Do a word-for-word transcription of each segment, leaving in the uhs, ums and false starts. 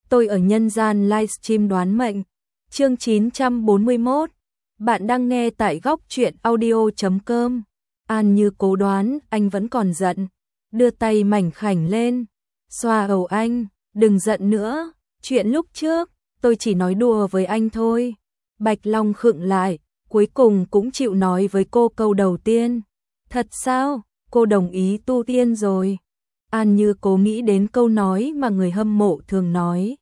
tôi ở nhân gian livestream đoán mệnh. Chương chín trăm bốn mươi mốt. Bạn đang nghe tại góc truyện audio chấm com. An Như Cố đoán anh vẫn còn giận, đưa tay mảnh khảnh lên, xoa đầu anh, đừng giận nữa, chuyện lúc trước, tôi chỉ nói đùa với anh thôi. Bạch Long khựng lại, cuối cùng cũng chịu nói với cô câu đầu tiên. Thật sao, cô đồng ý tu tiên rồi? An Như Cố nghĩ đến câu nói mà người hâm mộ thường nói.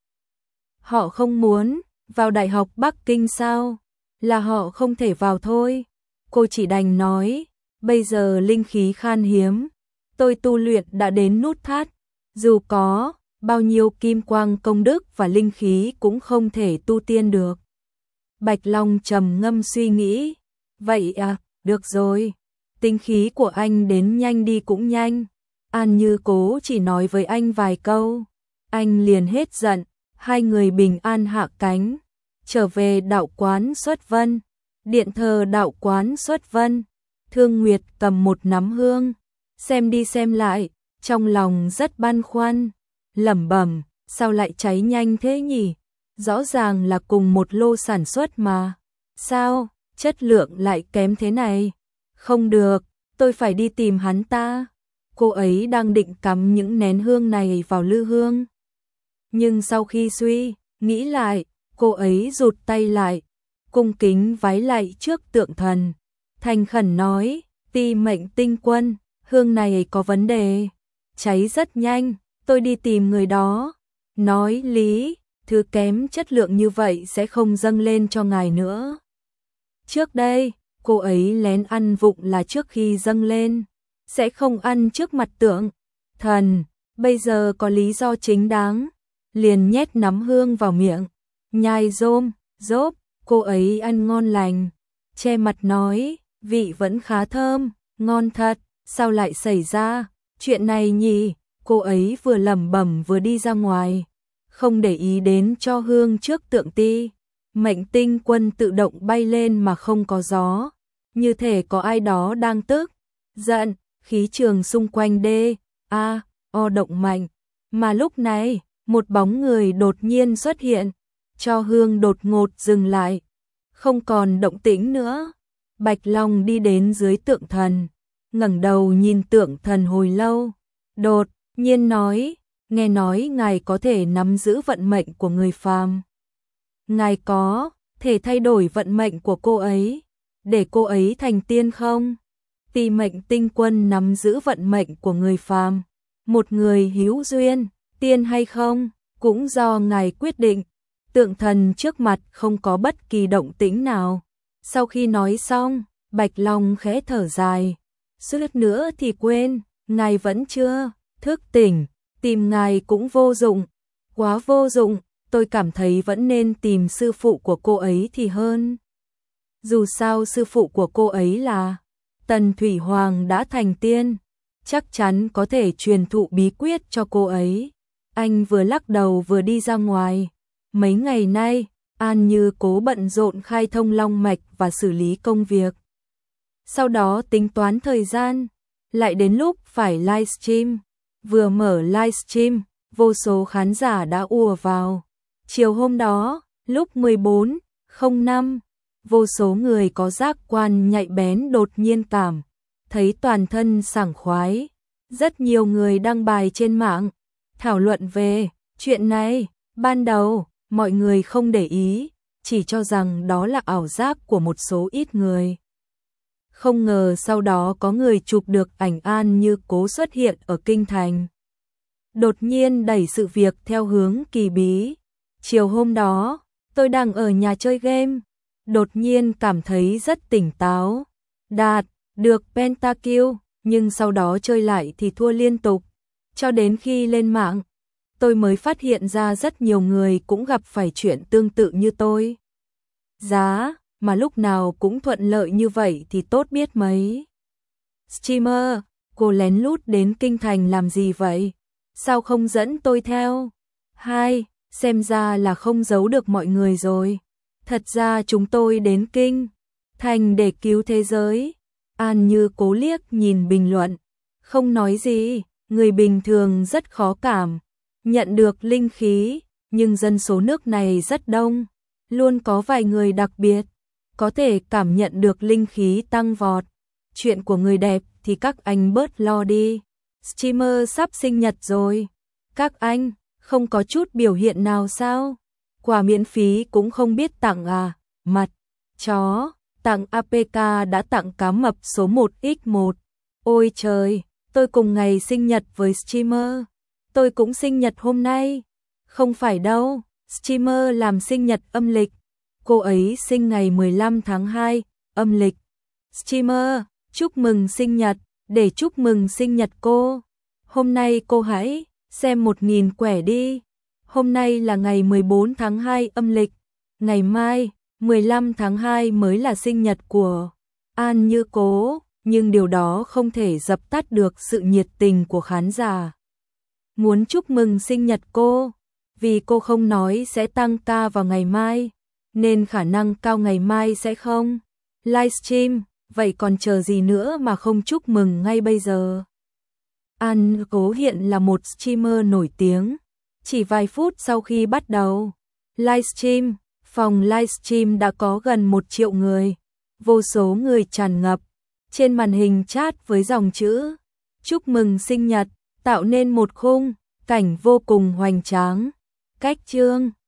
Họ không muốn vào Đại học Bắc Kinh sao? Là họ không thể vào thôi. Cô chỉ đành nói, bây giờ linh khí khan hiếm, tôi tu luyện đã đến nút thắt, dù có bao nhiêu kim quang công đức và linh khí cũng không thể tu tiên được. Bạch Long trầm ngâm suy nghĩ, vậy à, được rồi, tinh khí của anh đến nhanh đi cũng nhanh. An Như Cố chỉ nói với anh vài câu, anh liền hết giận, hai người bình an hạ cánh, trở về đạo quán Xuất Vân, điện thờ đạo quán Xuất Vân. Thương Nguyệt cầm một nắm hương, xem đi xem lại, trong lòng rất băn khoăn, lẩm bẩm, sao lại cháy nhanh thế nhỉ? Rõ ràng là cùng một lô sản xuất mà, sao chất lượng lại kém thế này? Không được, tôi phải đi tìm hắn ta. Cô ấy đang định cắm những nén hương này vào lư hương. Nhưng sau khi suy nghĩ lại, cô ấy rụt tay lại, cung kính vái lạy trước tượng thần, thành khẩn nói, Ti Mệnh Tinh Quân, hương này có vấn đề, cháy rất nhanh, tôi đi tìm người đó. Nói lý, thứ kém chất lượng như vậy sẽ không dâng lên cho ngài nữa. Trước đây, cô ấy lén ăn vụng là trước khi dâng lên, sẽ không ăn trước mặt tượng thần, bây giờ có lý do chính đáng, liền nhét nắm hương vào miệng, nhai rôm, rốp, cô ấy ăn ngon lành, che mặt nói, vị vẫn khá thơm, ngon thật, sao lại xảy ra chuyện này nhỉ? Cô ấy vừa lẩm bẩm vừa đi ra ngoài, không để ý đến cho hương trước tượng Ti Mệnh Tinh Quân tự động bay lên mà không có gió, như thể có ai đó đang tức giận, khí trường xung quanh đê a o động mạnh, mà lúc này, một bóng người đột nhiên xuất hiện, cho hương đột ngột dừng lại, không còn động tĩnh nữa. Bạch Long đi đến dưới tượng thần, ngẩng đầu nhìn tượng thần hồi lâu, đột nhiên nói, nghe nói ngài có thể nắm giữ vận mệnh của người phàm. Ngài có thể thay đổi vận mệnh của cô ấy, để cô ấy thành tiên không? Ti Mệnh Tinh Quân nắm giữ vận mệnh của người phàm, một người hữu duyên, tiên hay không, cũng do ngài quyết định. Tượng thần trước mặt không có bất kỳ động tĩnh nào. Sau khi nói xong, Bạch Long khẽ thở dài, suýt nữa thì quên, ngài vẫn chưa thức tỉnh, tìm ngài cũng vô dụng, quá vô dụng, tôi cảm thấy vẫn nên tìm sư phụ của cô ấy thì hơn. Dù sao sư phụ của cô ấy là Tần Thủy Hoàng đã thành tiên, chắc chắn có thể truyền thụ bí quyết cho cô ấy. Anh vừa lắc đầu vừa đi ra ngoài. Mấy ngày nay, An Như Cố bận rộn khai thông long mạch và xử lý công việc. Sau đó tính toán thời gian, lại đến lúc phải livestream. Vừa mở livestream, vô số khán giả đã ùa vào. Chiều hôm đó, lúc mười bốn không năm, vô số người có giác quan nhạy bén đột nhiên cảm thấy toàn thân sảng khoái. Rất nhiều người đăng bài trên mạng, thảo luận về chuyện này. Ban đầu, mọi người không để ý, chỉ cho rằng đó là ảo giác của một số ít người. Không ngờ sau đó có người chụp được ảnh An Như Cố xuất hiện ở Kinh Thành. Đột nhiên đẩy sự việc theo hướng kỳ bí. Chiều hôm đó, tôi đang ở nhà chơi game, đột nhiên cảm thấy rất tỉnh táo, đạt được pentakill, nhưng sau đó chơi lại thì thua liên tục, cho đến khi lên mạng, tôi mới phát hiện ra rất nhiều người cũng gặp phải chuyện tương tự như tôi. Giá mà lúc nào cũng thuận lợi như vậy thì tốt biết mấy. Streamer, cô lén lút đến Kinh Thành làm gì vậy? Sao không dẫn tôi theo? Hai, xem ra là không giấu được mọi người rồi. Thật ra chúng tôi đến Kinh Thành để cứu thế giới. An Như Cố liếc nhìn bình luận, không nói gì, người bình thường rất khó cảm nhận được linh khí, nhưng dân số nước này rất đông, luôn có vài người đặc biệt, có thể cảm nhận được linh khí tăng vọt. Chuyện của người đẹp thì các anh bớt lo đi. Streamer sắp sinh nhật rồi. Các anh, không có chút biểu hiện nào sao? Quà miễn phí cũng không biết tặng à? Mặt, chó, tặng a pê ca đã tặng cá mập số một nhân một. Ôi trời, tôi cùng ngày sinh nhật với streamer. Tôi cũng sinh nhật hôm nay. Không phải đâu, streamer làm sinh nhật âm lịch. Cô ấy sinh ngày mười lăm tháng hai, âm lịch. Streamer, chúc mừng sinh nhật, để chúc mừng sinh nhật cô. Hôm nay cô hãy xem một nghìn quẻ đi. Hôm nay là ngày mười bốn tháng hai âm lịch. Ngày mai, mười lăm tháng hai mới là sinh nhật của An Như Cố, nhưng điều đó không thể dập tắt được sự nhiệt tình của khán giả. Muốn chúc mừng sinh nhật cô, vì cô không nói sẽ tăng ca vào ngày mai, nên khả năng cao ngày mai sẽ không livestream, vậy còn chờ gì nữa mà không chúc mừng ngay bây giờ. An Cố hiện là một streamer nổi tiếng, chỉ vài phút sau khi bắt đầu livestream, phòng livestream đã có gần một triệu người, vô số người tràn ngập trên màn hình chat với dòng chữ chúc mừng sinh nhật, tạo nên một khung cảnh vô cùng hoành tráng. Cách chương